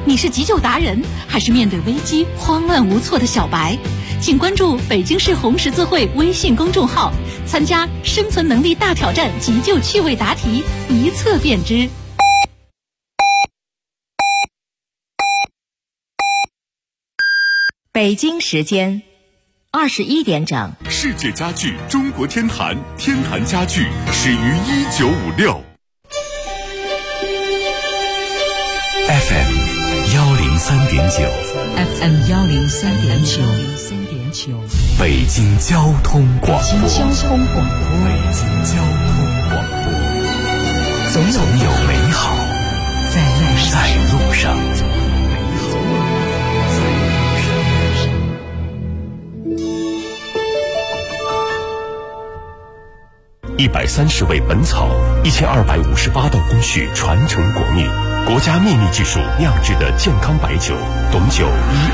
你是急救达人，还是面对危机慌乱无措的小白？请关注北京市红十字会微信公众号，参加生存能力大挑战急救趣味答题，一测便知。 北京时间21点整， 世界家具中国天坛，天坛家具始于1956。FM 103.9 FM 103.9， 北京交通广播。 北京交通广播， 北京交通广播， 总有美好在路上。130味本草，1258道工序传承国秘，国家秘密技术酿制的健康白酒，董酒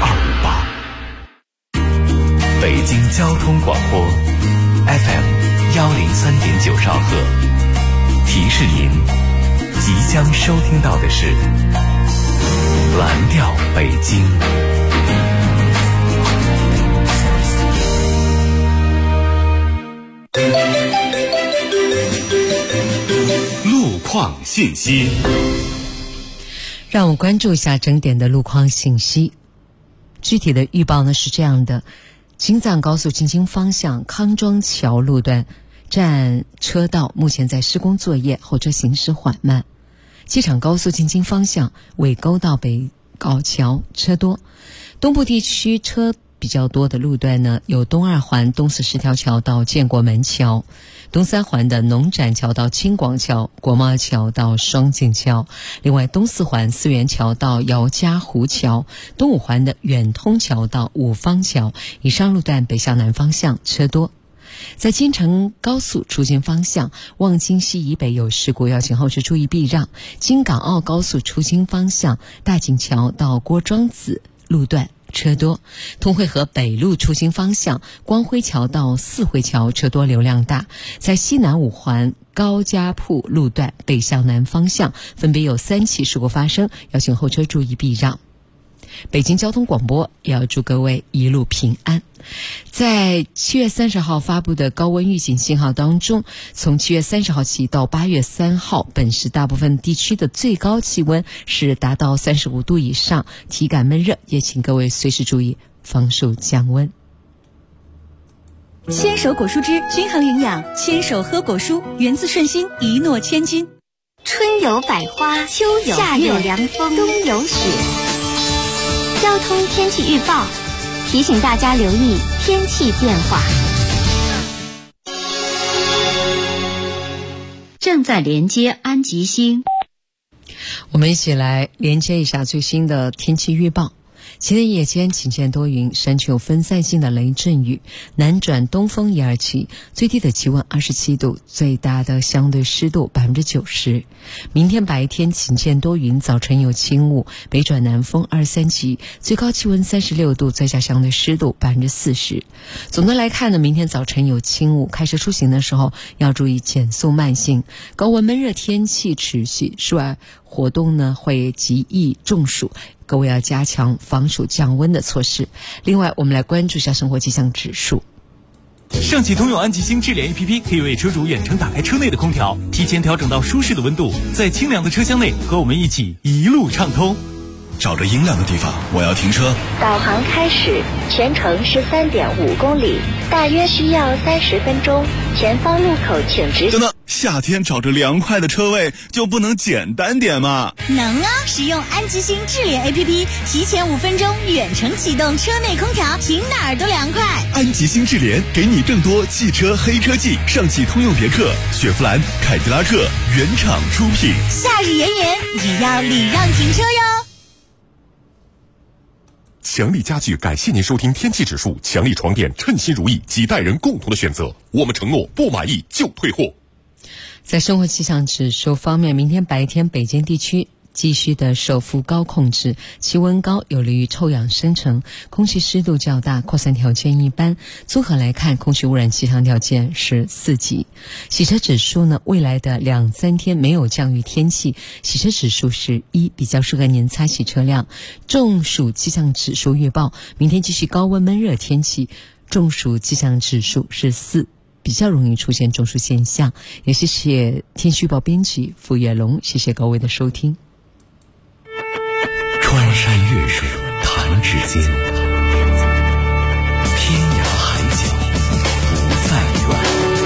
1258。北京交通广播 FM 103.9兆赫，提示您，即将收听到的是蓝调北京。路况信息， 让我们关注一下整点的路况信息。具体的预报呢是这样的：京藏高速京津方向康庄桥路段占车道目前在施工作业，后车行驶缓慢。机场高速京津方向尾沟到北高桥车多。东部地区车比较多的路段呢，有东二环东四十条桥到建国门桥，东三环的农展桥到青广桥、国贸桥到双井桥，另外东四环四元桥到姚家湖桥，东五环的远通桥到五方桥。以上路段北向南方向车多。在京承高速出京方向望京西以北有事故，要请后车注意避让。京港澳高速出京方向大井桥到郭庄子路段车多。通惠河北路出京方向光辉桥到四惠桥车多流量大。在西南五环高家铺路段北向南方向分别有3起事故发生，要请后车注意避让。北京交通广播也要祝各位一路平安。在7月30号发布的高温预警信号当中，从7月30号起到8月3号，本市大部分地区的最高气温是达到35度以上，体感闷热，也请各位随时注意防暑降温。 牵手果蔬汁均衡营养，牵手喝果蔬，源自顺心，一诺千金。 春有百花，秋有月，夏有凉风，冬有雪。交通天气预报提醒大家留意天气变化。 正在连接安吉星， 我们一起来连接一下最新的天气预报。今天夜间晴间多云，山区有分散性的雷阵雨，南转东风1、2级，最低的气温27度，最大的相对湿度90%。明天白天晴间多云，早晨有轻雾，北转南风2、3级，最高气温36度，最佳相对湿度40%。总的来看呢，明天早晨有轻雾，开车出行的时候要注意减速慢行。高温闷热天气持续，室外活动呢会极易中暑，各位要加强防暑降温的措施。另外，我们来关注一下生活气象指数。 上汽通用安吉星智联 APP 可以为车主远程打开车内的空调，提前调整到舒适的温度，在清凉的车厢内和我们一起一路畅通。 找着阴凉的地方，我要停车。 导航开始，全程是3.5公里，大约需要30分钟。前方路口请直行。 等等，夏天找着凉快的车位就不能简单点吗？ 能啊！使用安吉星智联 APP， 提前5分钟远程启动车内空调，停哪儿都凉快。 安吉星智联给你更多汽车黑科技，上汽通用别克、雪佛兰、凯迪拉克原厂出品。 夏日炎炎，也要礼让停车哟。 强力家具感谢您收听天气指数，强力床垫称心如意，几代人共同的选择，我们承诺不满意就退货。 在生活气象指数方面，明天白天北京地区继续的受副高控制，气温高有利于臭氧生成，空气湿度较大，扩散条件一般。综合来看，空气污染气象条件是4级。洗车指数呢，未来的2-3天没有降雨天气，洗车指数是1，比较适合年擦洗车辆。中暑气象指数预报，明天继续高温闷热天气，中暑气象指数是4，比较容易出现中暑现象。也谢谢天气预报编辑付月龙，谢谢各位的收听。 穿山越水弹指间，天涯海角不再远。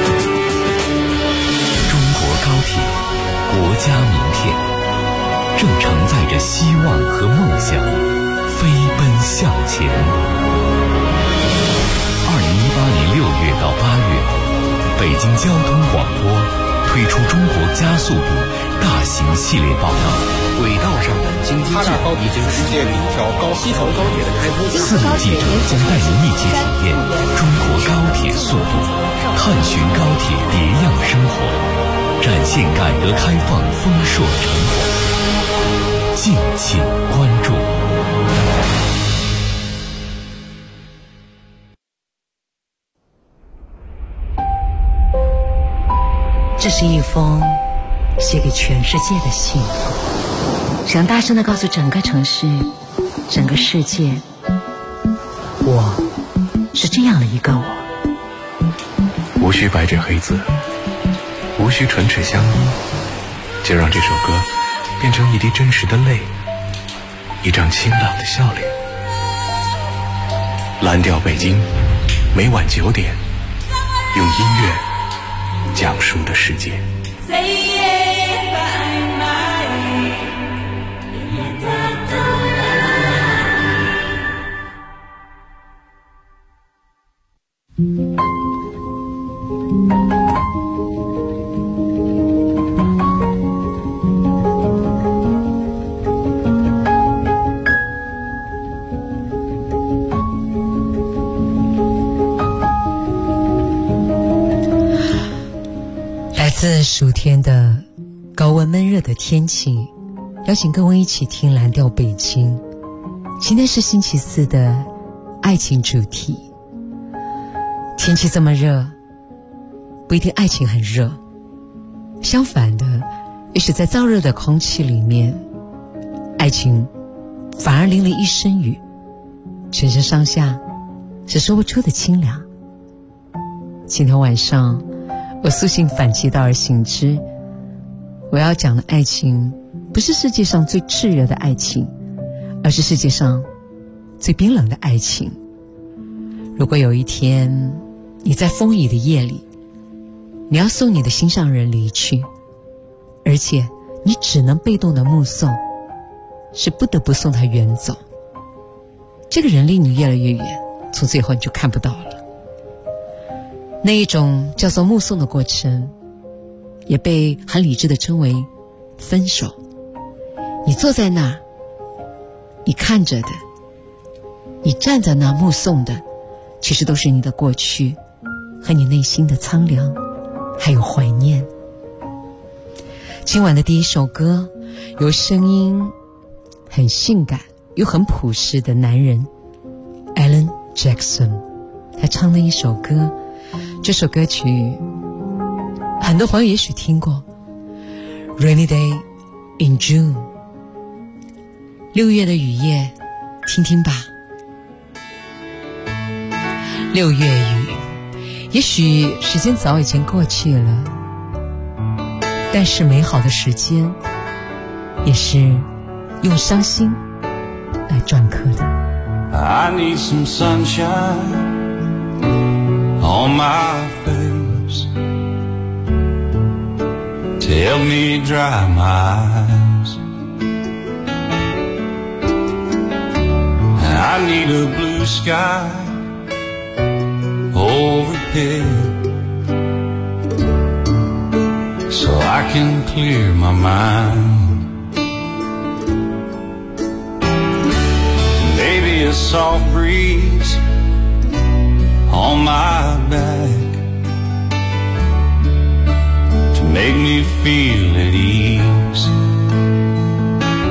中国高铁，国家名片，正承载着希望和梦想，飞奔向前。2018年6月到8月，北京交通广播推出中国加速度大型系列报道。轨道上的经济制高已经世界第一条西头高铁的开通。4路记者将带您一起体验中国高铁速度，探寻高铁别样生活，展现改革开放丰硕成果。敬请关注。 这是一封写给全世界的信，想大声地告诉整个城市，整个世界，我是这样的一个我。 无需白纸黑字，无需唇齿相依，就让这首歌变成一滴真实的泪，一张清朗的笑脸。蓝调北京，每晚9点，用音乐讲述的世界。 暑天的高温闷热的天气，邀请各位一起听蓝调北京。今天是星期4的爱情主题。天气这么热，不一定爱情很热，相反的，也许在燥热的空气里面，爱情反而淋了一身雨，全身上下是说不出的清凉。今天晚上我苏醒反其道而行之，我要讲的爱情不是世界上最炽热的爱情，而是世界上最冰冷的爱情。如果有一天你在风雨的夜里，你要送你的心上人离去，而且你只能被动的目送，是不得不送他远走，这个人离你越来越远，从此以后你就看不到了。那一种叫做目送的过程，也被很理智的称为分手。你坐在那儿，你看着的，你站在那儿目送的，其实都是你的过去和你内心的苍凉还有怀念。今晚的第一首歌，由声音很性感又很朴实的男人 Alan Jackson 他唱的一首歌。这首歌曲很多朋友也许听过， Rainy Day in June， 6月的雨夜，听听吧。6月雨，也许时间早已经过去了，但是美好的时间也是用伤心来篆刻的。 I need some sunshine on my face to help me dry my eyes. I need a blue sky overhead so I can clear my mind. Maybe a soft breeze on my back to make me feel at ease.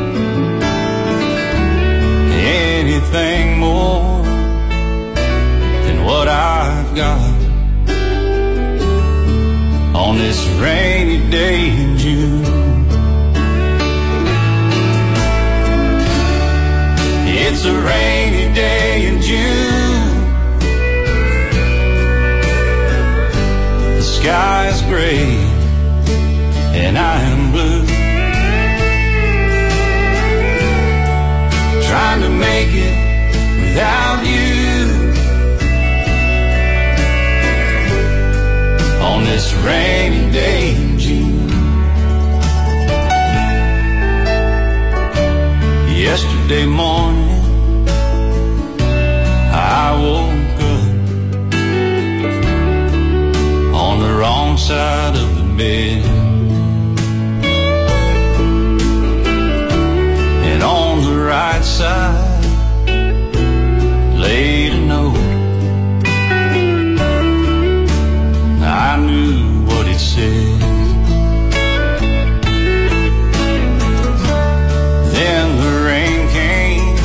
anything more than what I've got on this rainy day in June. It's a rainy day in June. The sky is gray and I am blue, trying to make it without you on this rainy day in June. Yesterday morning I woke up on the wrong side of the bed, and on the right side laid a note. I knew what it said. Then the rain came,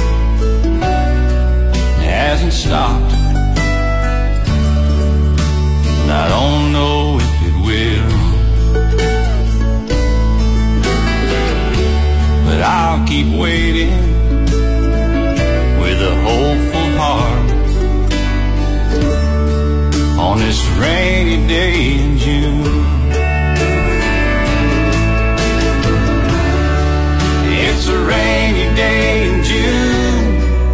hasn't stopped, and I don't know if it will, but I'll keep waiting with a hopeful heart on this rainy day in June. It's a rainy day in June.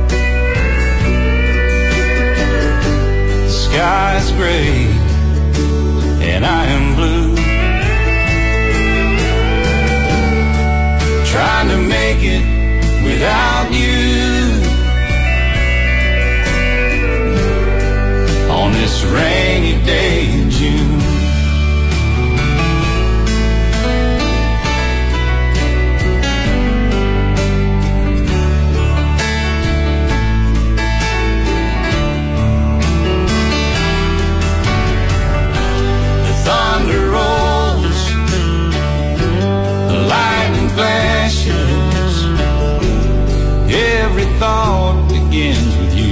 The sky's gray and I am blue, trying to make it without you on this rainy day in June. The thunder rolls, the lightning flashes, every thought begins with you.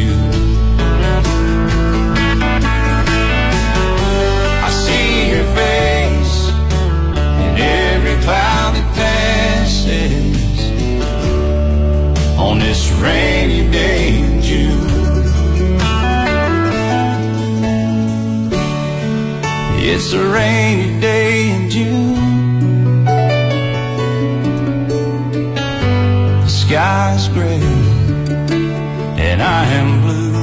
Face in every cloud that passes on this rainy day in June. It's a rainy day in June. The sky's gray and I am blue,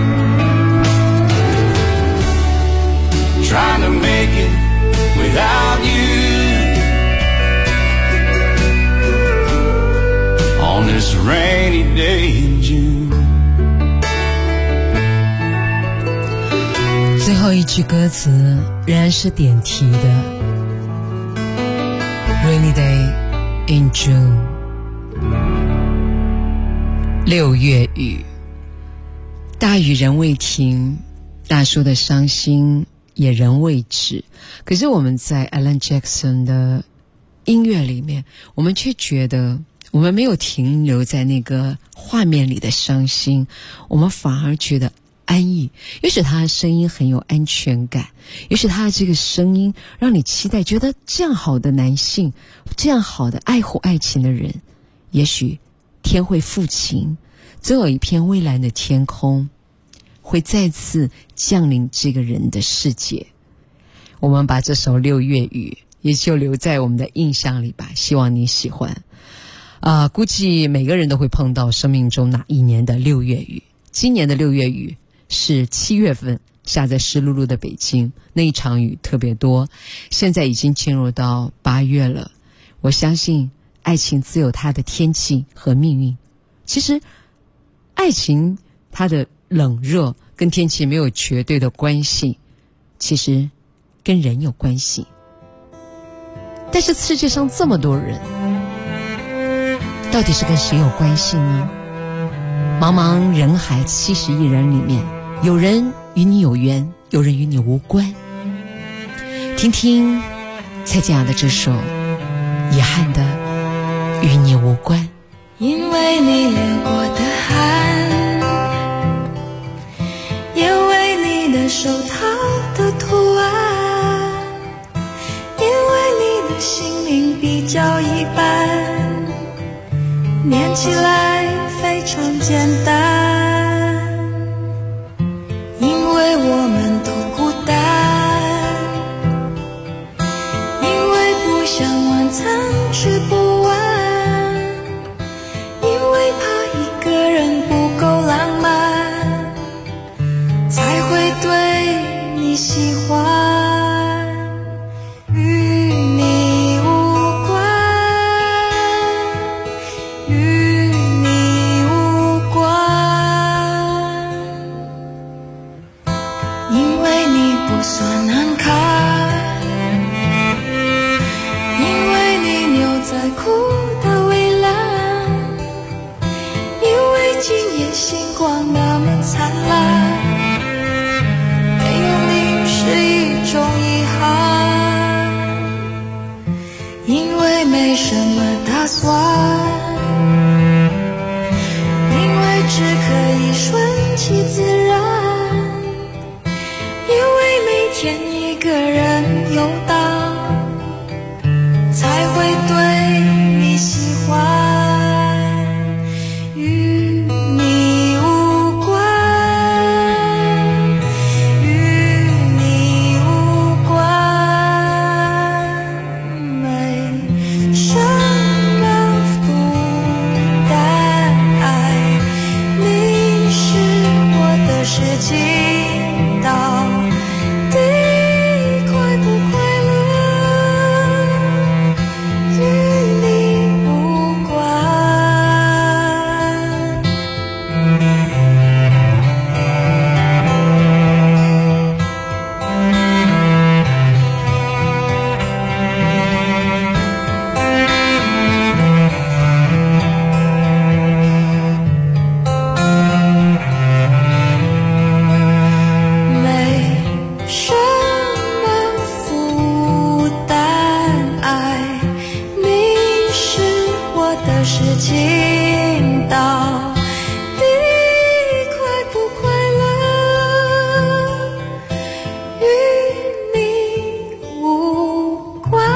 trying to make it without you on this rainy day in June. 最后一句歌词仍然是点题的 Rainy day in June， 6月雨，大雨仍未停，大叔的伤心也仍未止。可是我们在 Alan Jackson 的音乐里面，我们却觉得我们没有停留在那个画面里的伤心，我们反而觉得安逸。也许他的声音很有安全感，也许他的这个声音让你期待，觉得这样好的男性，这样好的爱护爱情的人，也许天会复晴，总有一片蔚蓝的天空会再次降临这个人的世界。我们把这首6月雨也就留在我们的印象里吧，希望你喜欢。估计每个人都会碰到生命中哪一年的6月雨。今年的6月雨是7月份下在湿漉漉的北京，那一场雨特别多。现在已经进入到8月了，我相信爱情自有它的天气和命运。其实爱情它的冷热跟天气没有绝对的关系，其实跟人有关系。但是世界上这么多人，到底是跟谁有关系呢？茫茫人海70亿人里面，有人与你有缘，有人与你无关。听听蔡健雅的这首遗憾的与你无关。 因为你流过的汗， 手套的图案，因为你的姓名比较一般，念起来非常简单，因为我们都孤单，因为不想晚餐吃不完，因为怕一个人不够浪漫，才会对你喜欢，与你无关，与你无关，因为你不算难看，因为你牛仔裤的蔚蓝，因为今夜星光那么灿烂，没有你是一种遗憾，因为没什么打算，因为只可以顺其自然，因为每天一个人游荡，才会对你喜欢，与你无关，与你无关，没什么负担，爱你是我的事情，到底快不快乐，与你无关。没什么负担，爱你是我的事情，到底快不快乐，与你无关。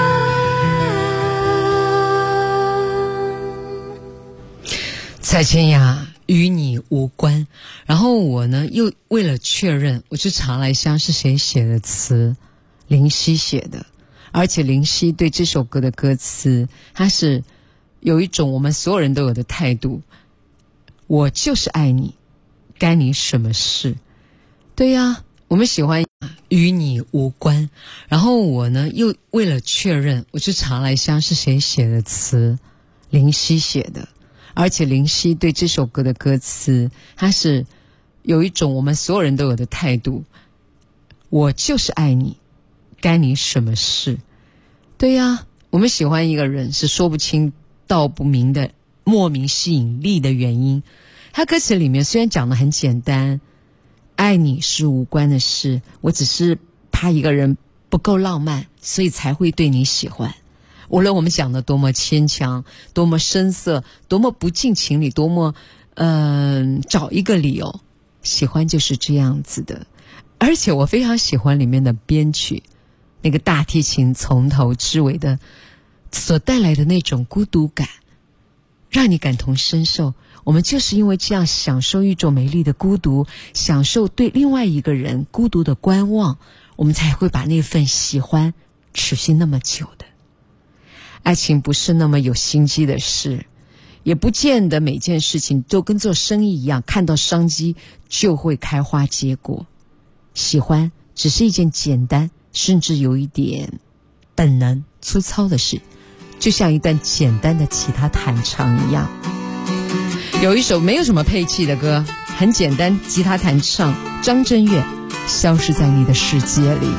蔡健雅与你无关。然后我呢又为了确认，我去查了一下是谁写的词，林夕写的，而且林夕对这首歌的歌词，他是有一种我们所有人都有的态度，我就是爱你，干你什么事？对呀，我们喜欢与你无关。然后我呢又为了确认，我去查了一下是谁写的词，林夕写的，而且林夕对这首歌的歌词，他是有一种我们所有人都有的态度，我就是爱你，干你什么事？对呀，我们喜欢一个人是说不清道不明的莫名吸引力的原因。他歌词里面虽然讲得很简单，爱你是无关的事，我只是怕一个人不够浪漫，所以才会对你喜欢。无论我们讲的多么牵强，多么深色，多么不近情理，多么找一个理由，喜欢就是这样子的。而且我非常喜欢里面的编曲，那个大提琴从头至尾的所带来的那种孤独感，让你感同身受。我们就是因为这样享受一种美丽的孤独，享受对另外一个人孤独的观望，我们才会把那份喜欢持续那么久的。爱情不是那么有心机的事，也不见得每件事情都跟做生意一样，看到商机就会开花结果。喜欢只是一件简单，甚至有一点本能粗糙的事，就像一段简单的吉他弹唱一样。有一首没有什么配器的歌，很简单，吉他弹唱，张震岳，消失在你的世界里。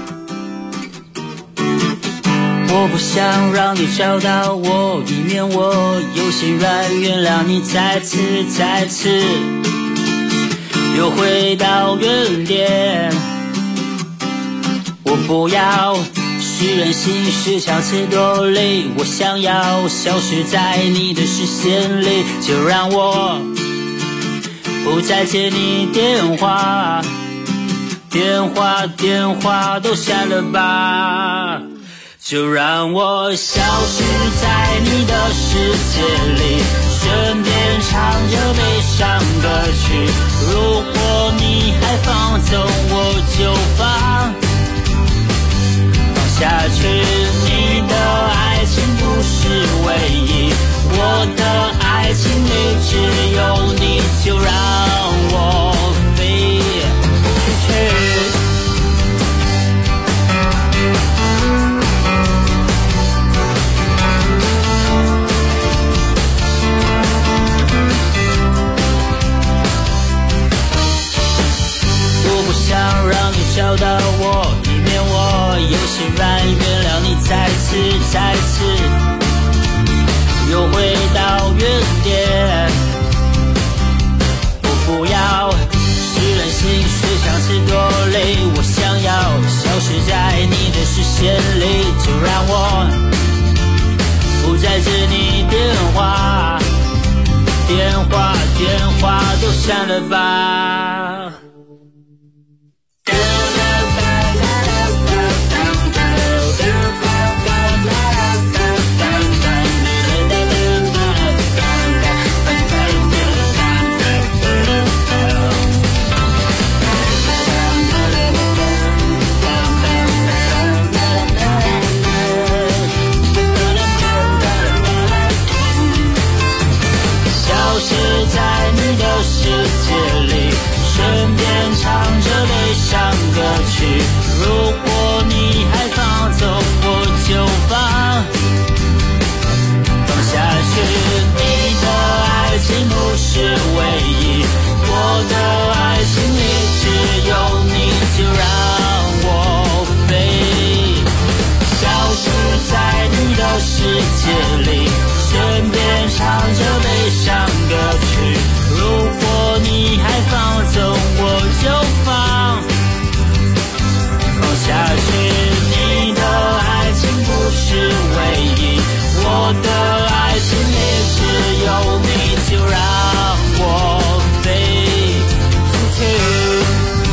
我不想让你找到我，以免我有心软原谅你再次又回到原点。我不要是人心是强词夺理，我想要消失在你的视线里，就让我不再接你电话， 电话都删了吧，就让我消失在你的世界里，顺便唱着悲伤歌曲。如果你还放纵我就放下去，你的爱情不是唯一，我的爱情里只有你，就让我飞出去。我不想让你找到我，以免我又欣然原谅你，再次又回到原点。我不要是任性，是想是多累，我想要消失在你的视线里，就让我不再接你电话都删了吧。世界里顺便唱着悲伤歌曲，如果你还放纵我就放下去，你的爱情不是唯一，我的爱情里只有你，就让我飞，消失在你的世界里，顺便唱着悲伤歌曲，如果你还放纵我就放下去，你的爱情不是唯一，我的爱情里只有你，就让我飞出去。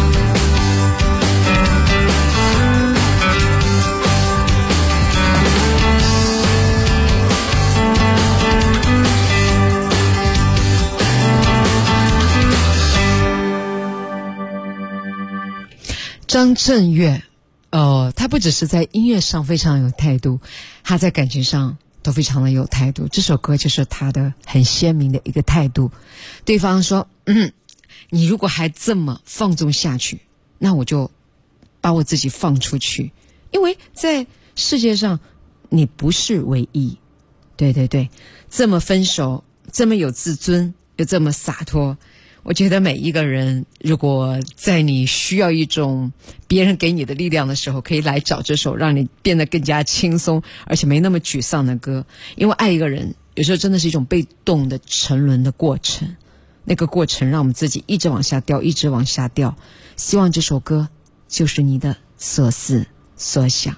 张震岳他不只是在音乐上非常有态度，他在感情上都非常的有态度，这首歌就是他的很鲜明的一个态度。对方说你如果还这么放纵下去，那我就把我自己放出去，因为在世界上你不是唯一。对对对，这么分手，这么有自尊，又这么洒脱，我觉得每一个人如果在你需要一种别人给你的力量的时候，可以来找这首让你变得更加轻松而且没那么沮丧的歌。因为爱一个人有时候真的是一种被动的沉沦的过程，那个过程让我们自己一直往下掉，一直往下掉。希望这首歌就是你的所思所想。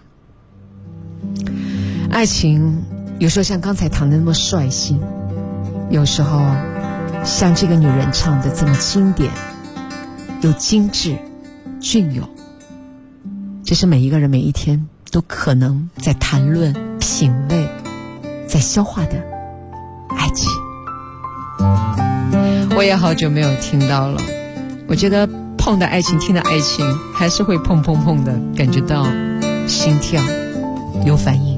爱情有时候像刚才谈的那么率性，有时候像这个女人唱的这么经典又精致隽永，这是每一个人每一天都可能在谈论品味在消化的爱情。我也好久没有听到了，我觉得碰的爱情听的爱情还是会砰砰砰的感觉到心跳有反应。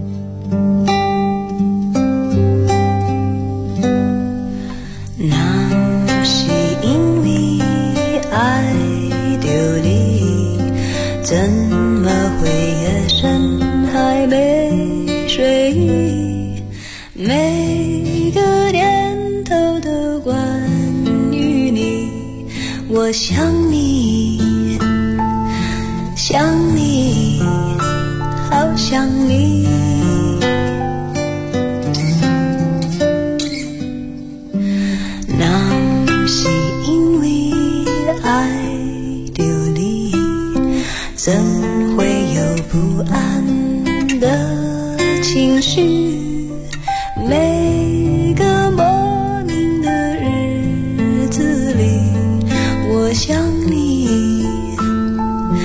那是因为爱着你，怎么会夜深还没睡？每个念头都关于你，我想你，想你，好想你。怎会有不安的情绪？每个莫名的日子里，我想你，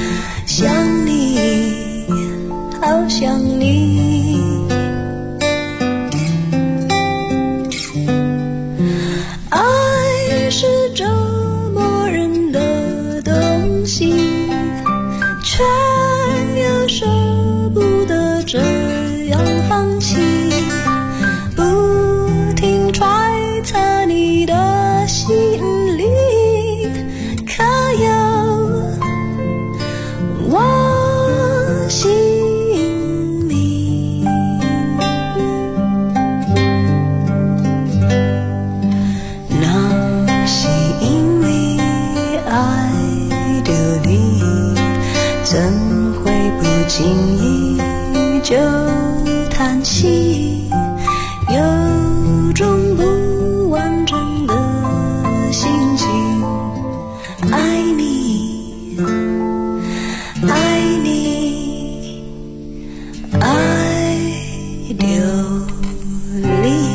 经意就叹息，有种不完整的心情。爱你，爱你，爱流离。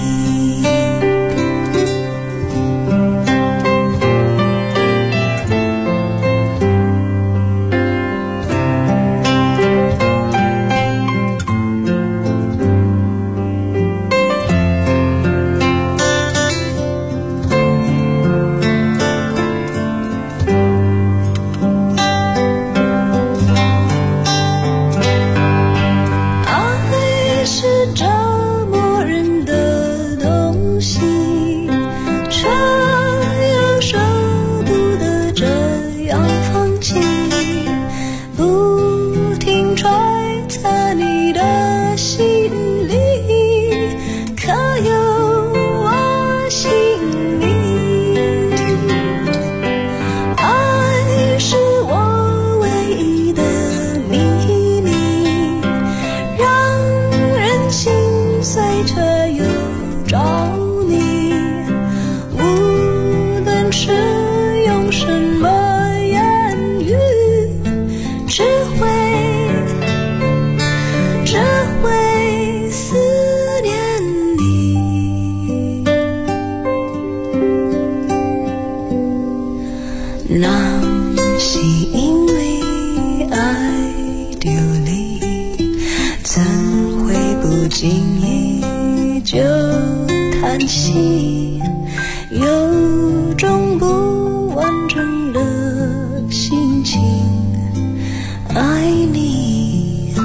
有种不完整的心情，爱你，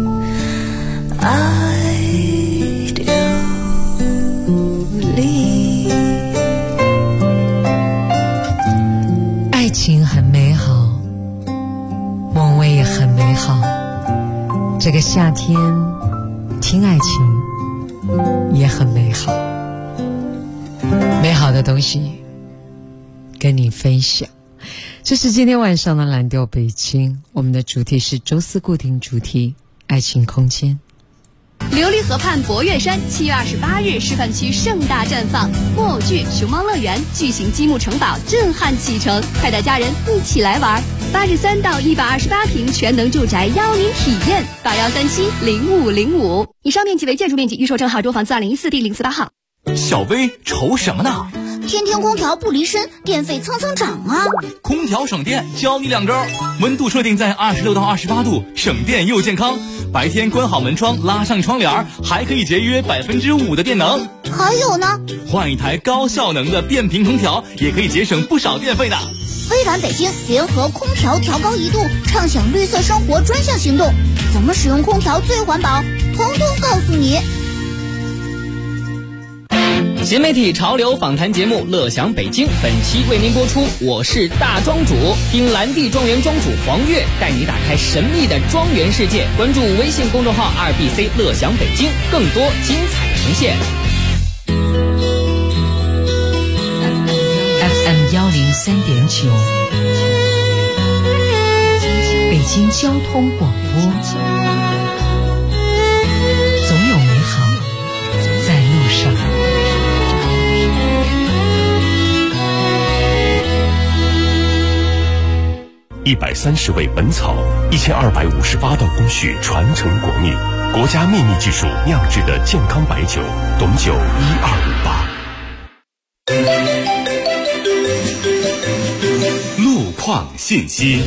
爱流离。 爱情很美好，梦寐也很美好。这个夏天听爱情也很美好。美好的东西跟你分享。这是今天晚上的蓝调北京，我们的主题是周四固定主题爱情空间。 琉璃河畔博岳山7月28日示范区盛大绽放，木偶剧熊猫乐园巨型积木城堡震撼启程，快带家人一起来玩。83到128平全能住宅邀您体验，81370505。以上面积为建筑面积，预售证号中房42014第048号。 小薇愁什么呢？ 天天空调不离身，电费蹭蹭涨啊！ 空调省电教你2招，温度设定在26到28度，省电又健康。白天关好门窗，拉上窗帘，还可以节约5%的电能。 还有呢， 换一台高效能的变频空调，也可以节省不少电费的。 微软北京联合空调调高1度，畅享绿色生活专项行动，怎么使用空调最环保，统统告诉你。 新媒体潮流访谈节目《乐享北京》本期为您播出，我是大庄主，听蓝地庄园庄主黄月带你打开神秘的庄园世界。关注微信公众号2BC 乐享北京，更多精彩呈现。 FM 103.9，北京交通广播，总有美好在路上。 130味本草，1258道工序传承国秘，国家秘密技术酿制的健康白酒，董酒1258。路况信息，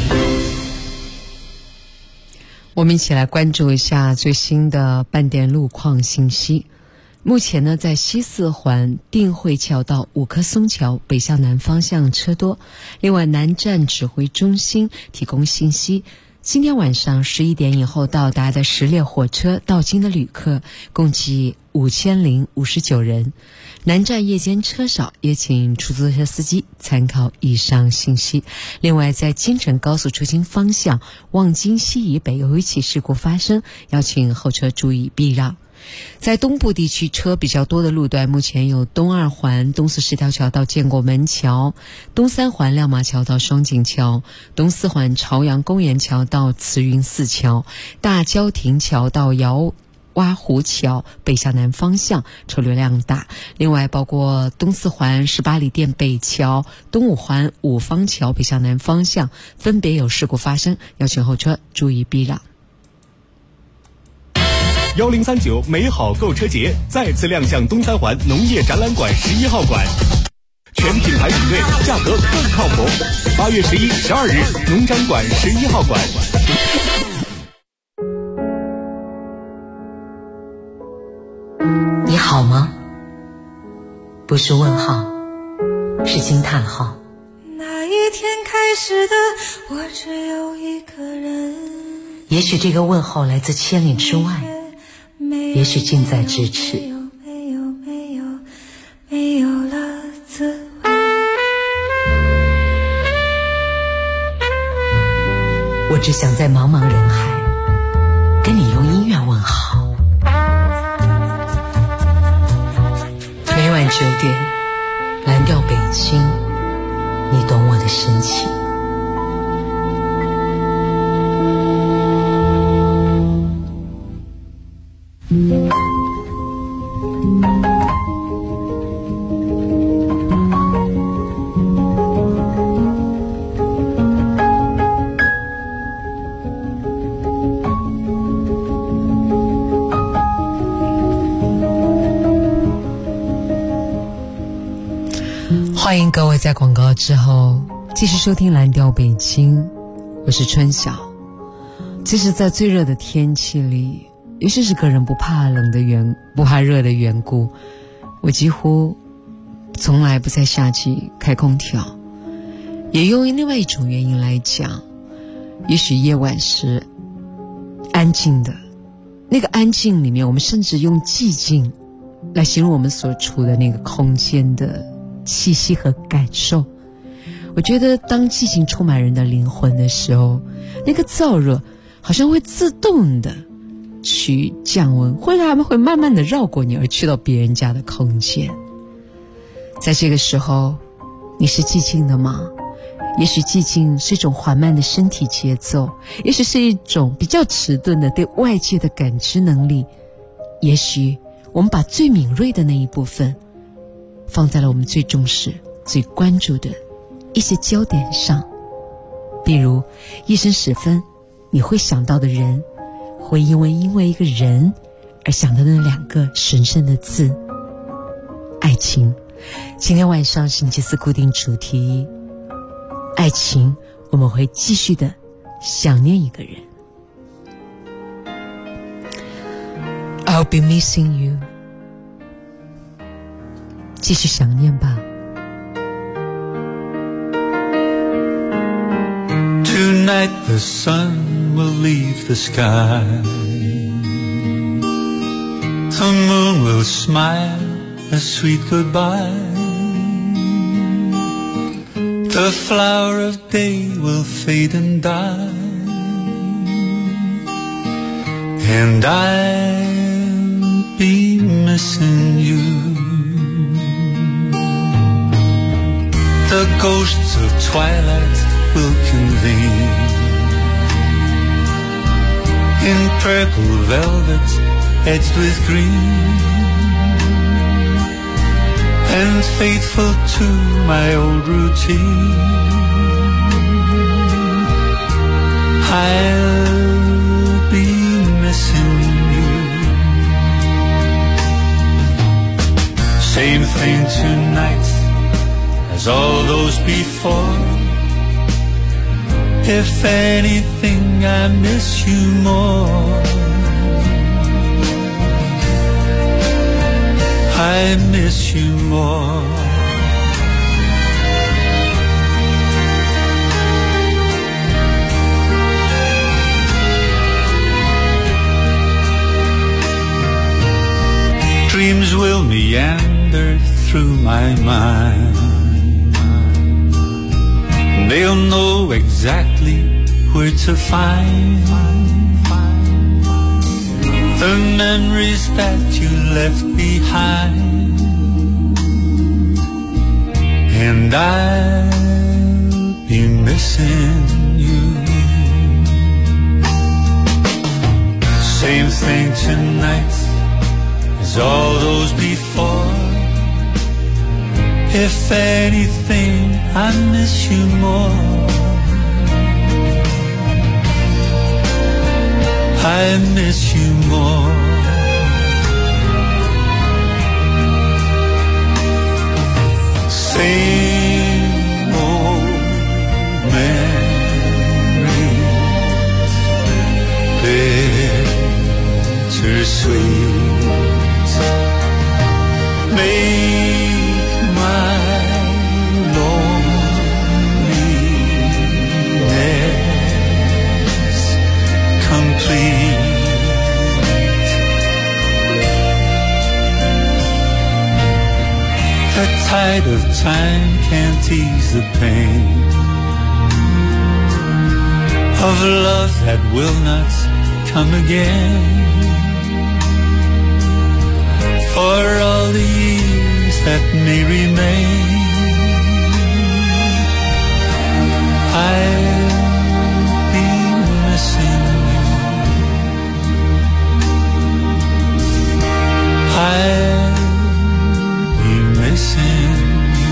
我们一起来关注一下最新的半点路况信息。目前呢，在西四环定慧桥到五棵松桥北向南方向车多。另外，南站指挥中心提供信息，今天晚上11点以后到达的10列火车到京的旅客共计5059人。南站夜间车少，也请出租车司机参考以上信息。另外，在京承高速出京方向望京西以北有一起事故发生，要请后车注意避让。 在东部地区车比较多的路段，目前有东二环东四十条桥到建国门桥，东三环亮马桥到双井桥，东四环朝阳公园桥到慈云寺桥，大郊亭桥到窑洼湖桥北向南方向车流量大。另外包括东四环18里店北桥、东五环五方桥北向南方向分别有事故发生，要请后车注意避让。 1039美好购车节再次亮相东三环农业展览馆11号馆，全品牌品类，价格更靠谱。8月11、12日，农展馆11号馆。 你好吗？不是问号，是惊叹号。 那一天开始的，我只有一个人。 也许这个问候来自千里之外，也许近在咫尺。 没有了滋味。 我只想在茫茫人海跟你用音乐问好。每晚9点，蓝调北京，你懂我的深情。 欢迎各位在广告之后继续收听蓝调北京，我是春晓。其实在最热的天气里，也许是个人不怕热的缘故，我几乎从来不在夏季开空调。也用另外一种原因来讲，也许夜晚是安静的，那个安静里面，我们甚至用寂静来形容我们所处的那个空间的气息和感受。我觉得当寂静充满人的灵魂的时候，那个燥热好像会自动的去降温，或者他们会慢慢的绕过你而去到别人家的空间。在这个时候，你是寂静的吗？也许寂静是一种缓慢的身体节奏，也许是一种比较迟钝的对外界的感知能力，也许我们把最敏锐的那一部分放在了我们最重视、最关注的一些焦点上。比如夜深时分你会想到的人，会因为一个人而想到的那2个神圣的字，爱情。今天晚上星期四固定主题爱情，我们会继续的想念一个人。 I'll be missing you， 继续想念吧。 Tonight the sun will leave the sky, the moon will smile a sweet goodbye, the flower of day will fade and die, and I'll be missing you. The ghosts of twilight will convene in purple velvet edged with green, and faithful to my old routine, I'll be missing you. Same thing tonight as all those before. If anything, I miss you more. I miss you more. Dreams will meander through my mind. They'll know exactly where to find the memories that you left behind, and I'll be missing you. Same thing tonight as all those before. If anything, I miss you more. I miss you more. Same old memories, bittersweet, make my loneliness complete. The tide of time can't ease the pain of love that will not come again. For all the years that may remain, I'll be missing you. I'll be missing you.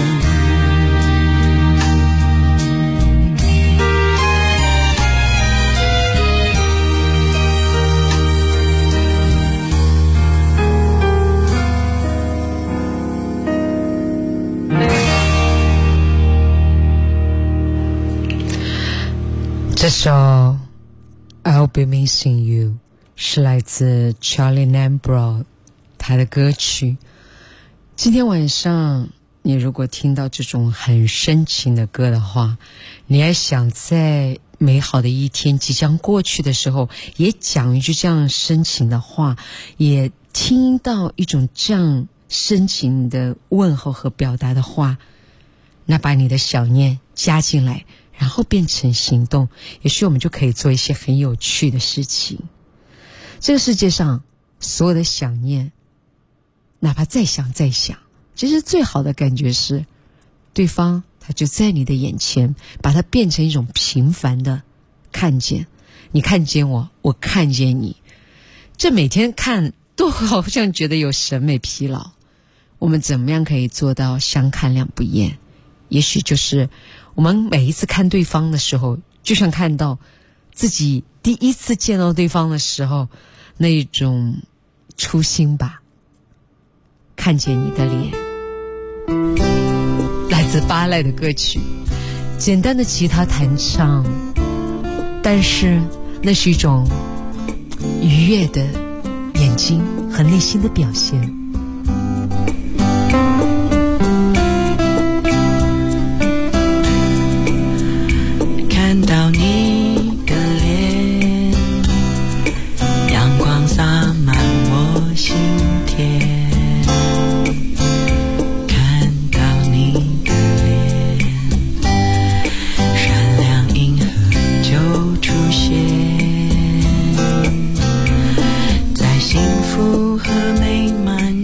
这首 I'll Be Missing You 是来自 Charlie Nambro 他的歌曲。今天晚上你如果听到这种很深情的歌的话，你还想在美好的一天即将过去的时候也讲一句这样深情的话，也听到一种这样深情的问候和表达的话，那把你的想念加进来，然后变成行动，也许我们就可以做一些很有趣的事情。这个世界上所有的想念，哪怕再想再想，其实最好的感觉是对方他就在你的眼前，把它变成一种平凡的看见。你看见我，我看见你，这每天看都好像觉得有审美疲劳。我们怎么样可以做到相看两不厌？也许就是我们每一次看对方的时候，就像看到自己第一次见到对方的时候那种初心吧。看见你的脸，来自巴赖的歌曲，简单的吉他弹唱，但是那是一种愉悦的眼睛和内心的表现。 看到你的脸，阳光洒满我心田。和美满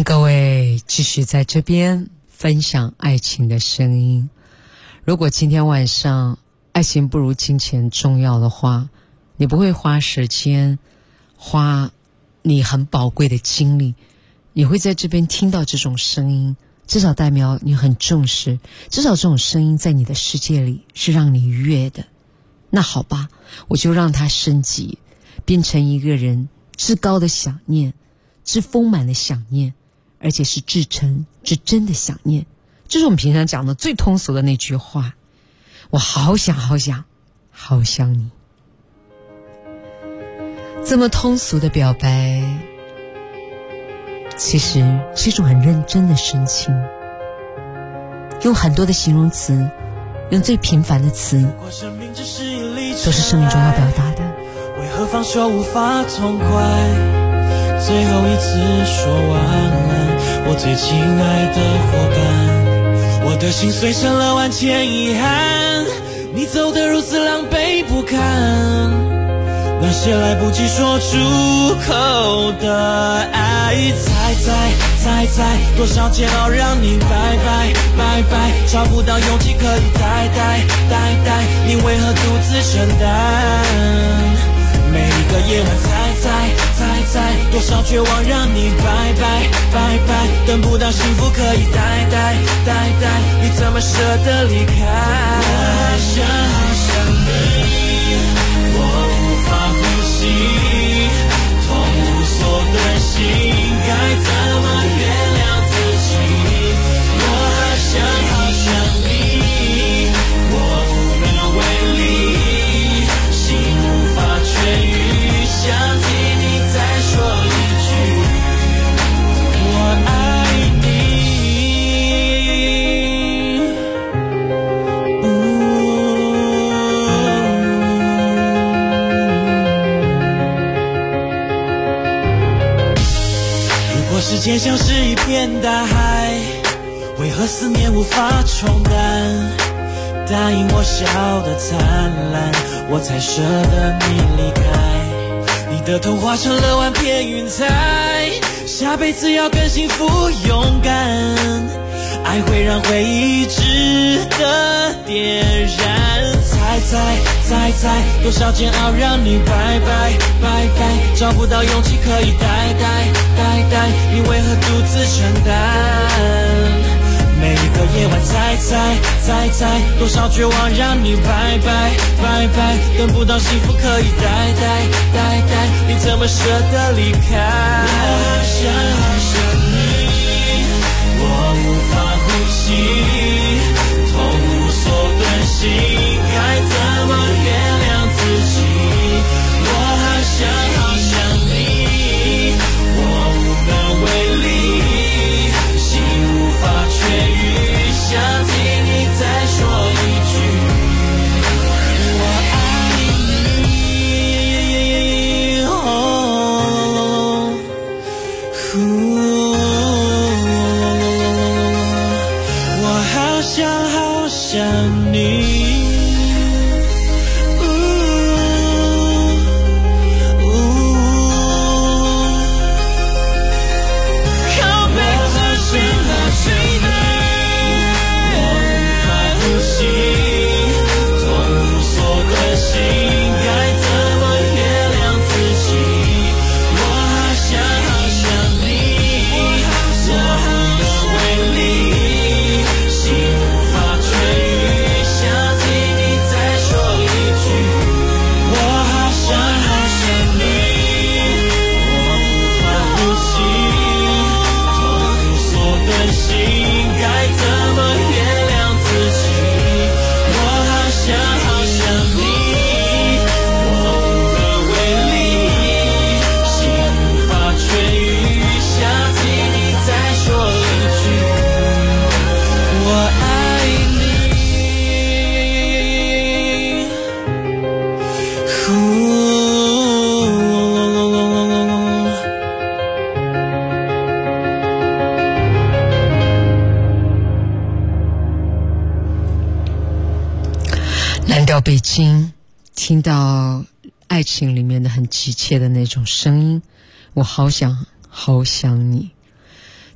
各位继续在这边分享爱情的声音。如果今天晚上爱情不如金钱重要的话，你不会花时间花你很宝贵的精力，你会在这边听到这种声音，至少代表你很重视，至少这种声音在你的世界里是让你愉悦的。那好吧，我就让它升级，变成一个人至高的想念，至丰满的想念，而且是至诚至真的想念。这是我们平常讲的最通俗的那句话，我好想好想好想你。这么通俗的表白，其实是一种很认真的深情，用很多的形容词，用最平凡的词，都是生命中要表达的。 为何放手无法痛快？最后一次说晚安，我最亲爱的伙伴，我的心碎成了万千遗憾，你走得如此狼狈不堪，那些来不及说出口的爱，猜多少煎熬让你拜，找不到勇气可以带，你为何独自承担？每一个夜晚猜，多少绝望让你拜，等不到幸福可以带，你怎么舍得离开？我好想你，我无法呼吸，痛无所遁形，该怎么原谅自己？我好想你，我无能为力，心无法痊愈，想起你再说一句我爱你。如果时间像是一片大海，为何思念无法冲淡？答应我笑得灿烂，我才舍得你离开。你的童话成了万片云彩，下辈子要更幸福勇敢，爱会让回忆值得点燃。猜，多少煎熬让你拜，找不到勇气可以带，你为何独自承担？每一个夜晚猜，多少绝望让你拜，等不到幸福可以带，你怎么舍得离开？我好想你，我无法呼吸，痛无所遁形，该怎么原谅自己？我好想你，我无能为力，心无法痊愈，想起你再说一句我爱你。我好想你。 北京，听到爱情里面的很急切的那种声音，我好想好想你。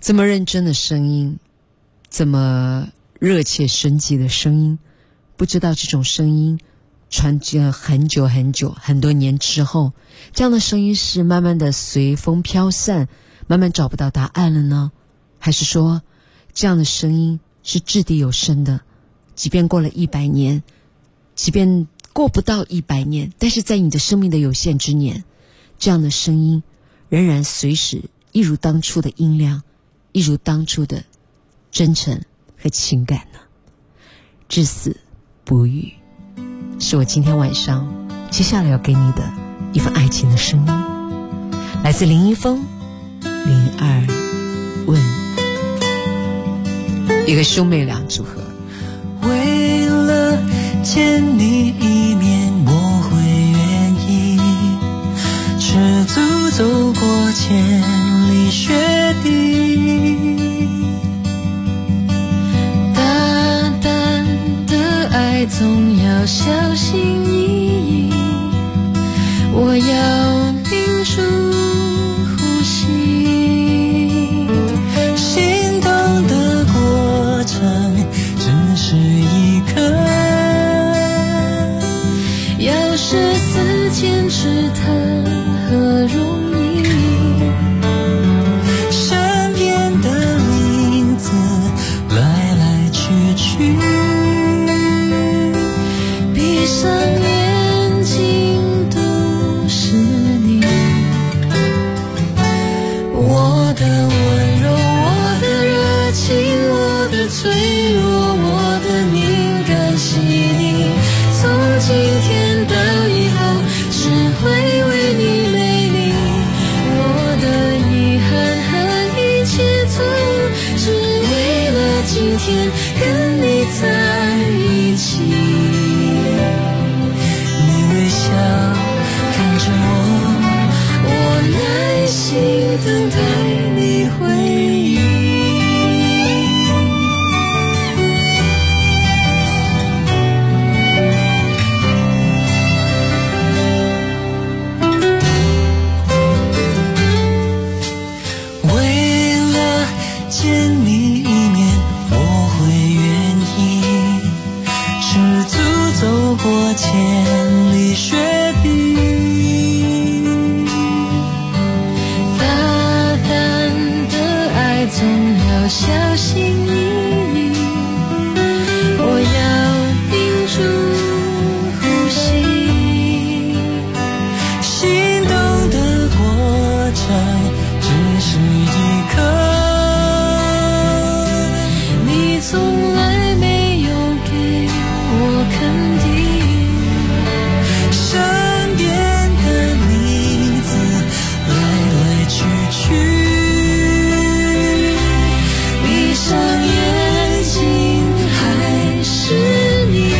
这么认真的声音，这么热切生机的声音，不知道这种声音传了很久很久，很多年之后，这样的声音是慢慢的随风飘散，慢慢找不到答案了呢？还是说这样的声音是掷地有声的，即便过了100年，即便过不到100年，但是在你的生命的有限之年，这样的声音仍然随时一如当初的音量，一如当初的真诚和情感呢？至死不渝，是我今天晚上接下来要给你的一份爱情的声音，来自林一峰、02问，一个兄妹俩组合。 为了见你一面，我会愿意赤足走过千里雪地，大胆的爱总要小心翼翼，我要屏住呼吸，心动的过程只是一刻，要是此间试探何容易，身边的名字来来去去，闭上眼睛都是你，我的温柔，我的热情，我的脆弱，我的敏感细腻，从今天到以后只会为你美丽，我的遗憾和一切错误只为了今天跟你在一起，你微笑看着我耐心等待你回忆，见你一面，我会愿意赤足走过千里雪地，大胆的爱总要小心翼翼，我要屏住呼吸，心动的过程只是一刻，从来没有给我肯定，身边的名字来来去去，闭上眼睛还是你，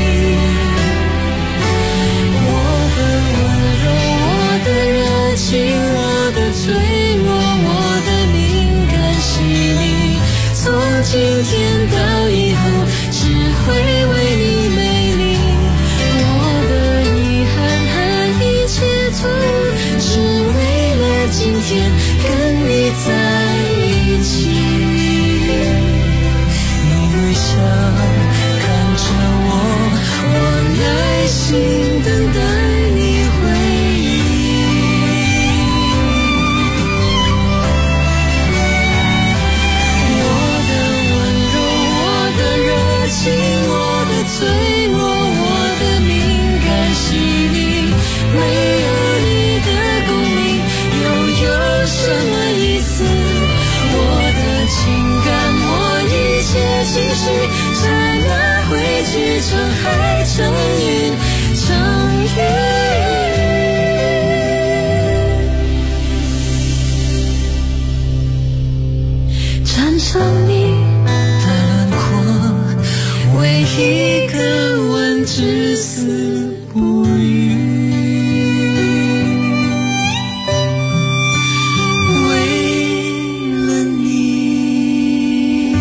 我的温柔，我的热情，我的脆弱，我的敏感细腻，从今天到以后只会为你美丽，我的遗憾和一切错误只为了今天跟你在一起，你微笑看着我耐心等待你回忆，我的温柔，我的热情，我的脆弱，我的敏感细腻，没有你的共鸣又有什么意思，我的情感，我一切情绪在哪会去成海成云成云，站上你的轮廓，为一个吻至死不渝，为了你。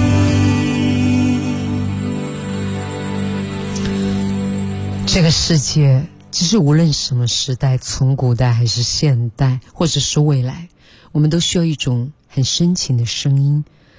这个世界其实无论什么时代，从古代还是现代，或者是未来，我们都需要一种很深情的声音，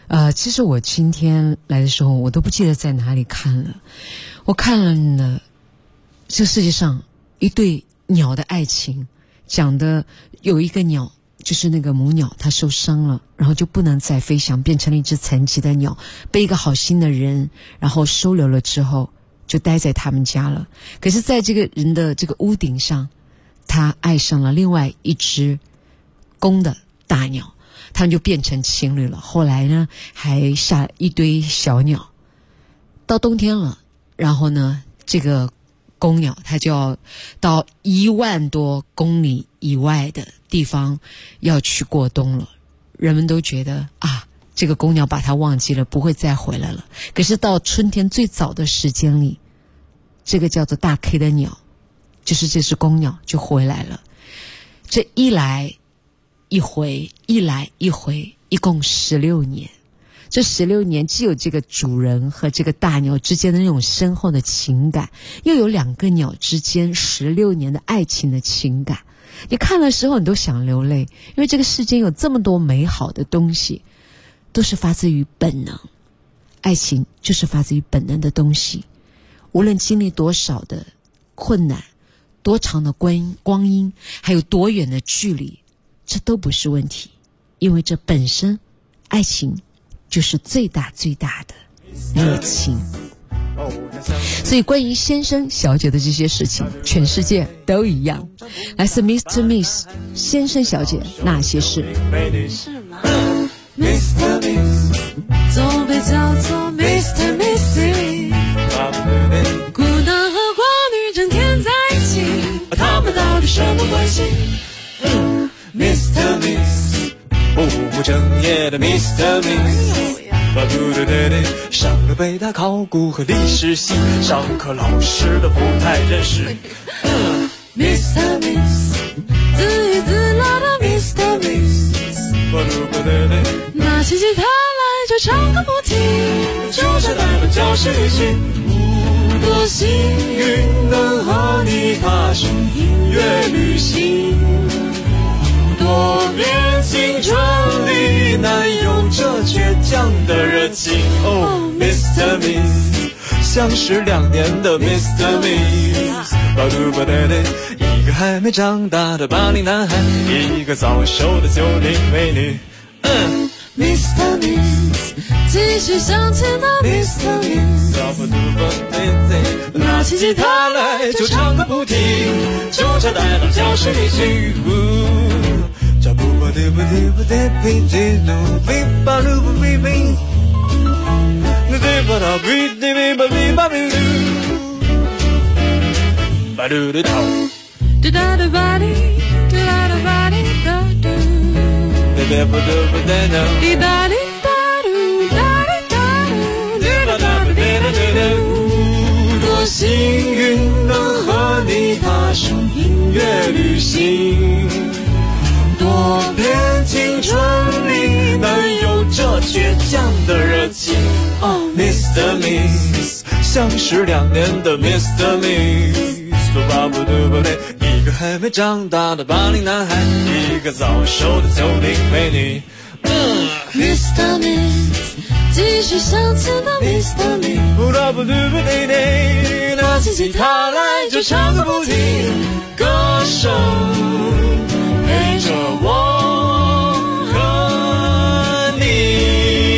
其实我今天来的时候，我都不记得在哪里看了。我看了这世界上一对鸟的爱情，讲的有一个鸟，就是那个母鸟，它受伤了，然后就不能再飞翔，变成了一只残疾的鸟，被一个好心的人然后收留了之后，就待在他们家了。可是在这个人的这个屋顶上，他爱上了另外一只公的大鸟，他们就变成情侣了。后来呢，还下一堆小鸟。到冬天了，然后呢，这个公鸟它就要到1万多公里以外的地方要去过冬了。人们都觉得啊，这个公鸟把它忘记了，不会再回来了。可是到春天最早的时间里，这个叫做大 K 的鸟，就是这只公鸟就回来了。这一来一回，一来一回，一共16年。这16年既有这个主人和这个大鸟之间的那种深厚的情感，又有2个鸟之间16年的爱情的情感。你看的时候你都想流泪，因为这个世间有这么多美好的东西，都是发自于本能。爱情就是发自于本能的东西，无论经历多少的困难，多长的光阴，还有多远的距离，这都不是问题，因为这本身爱情就是最大最大的热情。所以关于先生小姐的这些事情，全世界都一样。来自 Mr. Miss 先生小姐那些事。 是吗 Mr. Miss 总被叫做 Mr. Missy， 孤男和寡女整天在一起，他们到底什么关系 ？Mr. Miss 不务正业的 Mr. Miss，上了北大考古和历史系，上课老师都不太认识。 Mr. Miss 自娱自乐的 Mr. Miss， 拿起吉他来就唱个不停，就这来了教室旅行。多幸运能和你踏上音乐旅行，多变青春里难有这倔强的热情。 Oh Mr. Miss 相识2年的 Mr. Miss， 一个还没长大的80男孩，一个早熟的90美女。 Mr. Miss 继续向前的 Mr. Miss， 拿起吉他来就唱个不停，就这带到教室里去。多幸运能和你踏上音乐旅行，多变青春里能有这倔强的热情。Oh Mr. Miss 相识2年的 Mr. Miss， 一个还没长大的80男孩，一个早熟的90美女。 Mr. Miss 继续向前的 Mr. Miss， 拿起吉他来就唱个不停，歌声陪着我和你。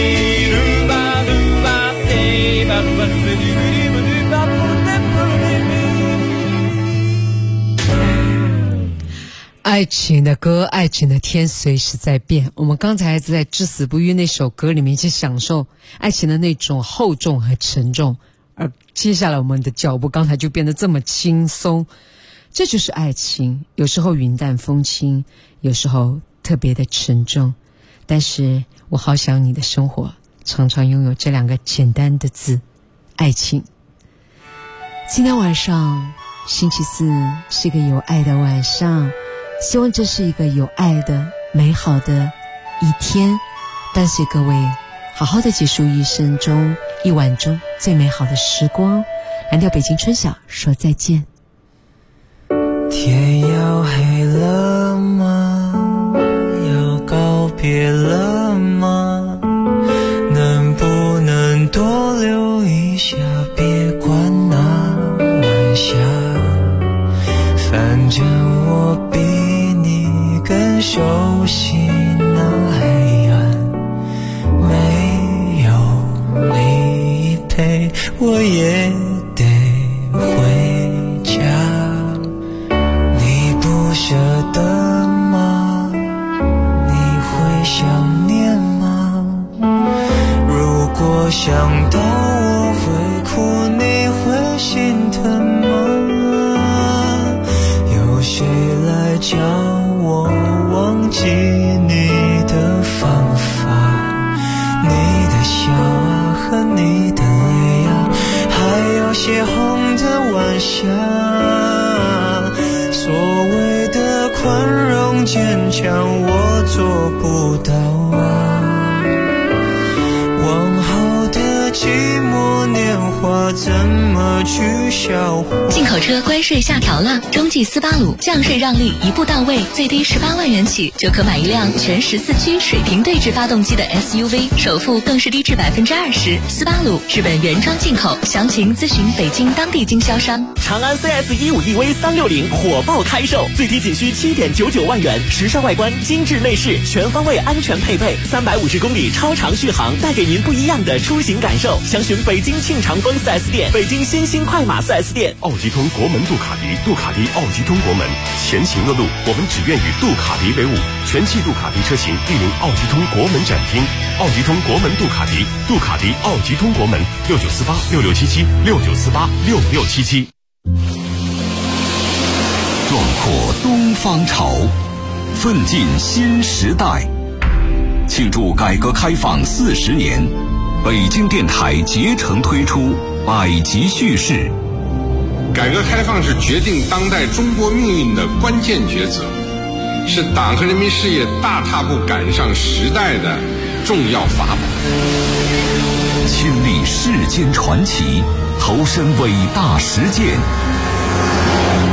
爱情的歌，爱情的天随时在变。我们刚才在至死不渝那首歌里面去享受爱情的那种厚重和沉重，而接下来我们的脚步刚才就变得这么轻松。这就是爱情，有时候云淡风轻，有时候特别的沉重。但是我好想你的生活常常拥有这2个简单的字，爱情。今天晚上星期四是一个有爱的晚上，希望这是一个有爱的美好的一天，伴随各位好好的结束一生中一晚中最美好的时光。蓝调北京春晓说再见。 天要黑了吗？要告别了吗？ 我也得回家。你不舍得吗？你会想念吗？如果想到我会哭，你会心疼吗？有谁来教我忘记你的方法？你的笑啊和你的泪啊，还有些红的晚霞。所谓的宽容坚强，我做不到啊。往后的寂寞年华怎么去消化？ 进口车关税下调了，中继斯巴鲁降税让利一步到位，最低18万元起就可买一辆全14驱水平对置发动机的 SUV， 首付更是低至20%。斯巴鲁日本原装进口，详情咨询北京当地经销商。 长安 CS15EV 360火爆开售，最低仅需7.99万元，时尚外观，精致内饰，全方位安全配备，350公里超长续航，带给您不一样的出行感受。详询北京庆长丰 4S 店、北京新兴快马 4S 店。 奥吉通国门杜卡迪，杜卡迪奥吉通国门，前行的路，我们只愿与杜卡迪为伍。全系杜卡迪车型莅临奥吉通国门展厅，奥吉通国门杜卡迪，杜卡迪奥吉通国门，69486677，69486677。 壮阔东方潮，奋进新时代。庆祝改革开放40年，北京电台竭诚推出百集叙事。 改革开放是决定当代中国命运的关键抉择，是党和人民事业大踏步赶上时代的重要法宝。 亲历世间传奇，投身伟大实践，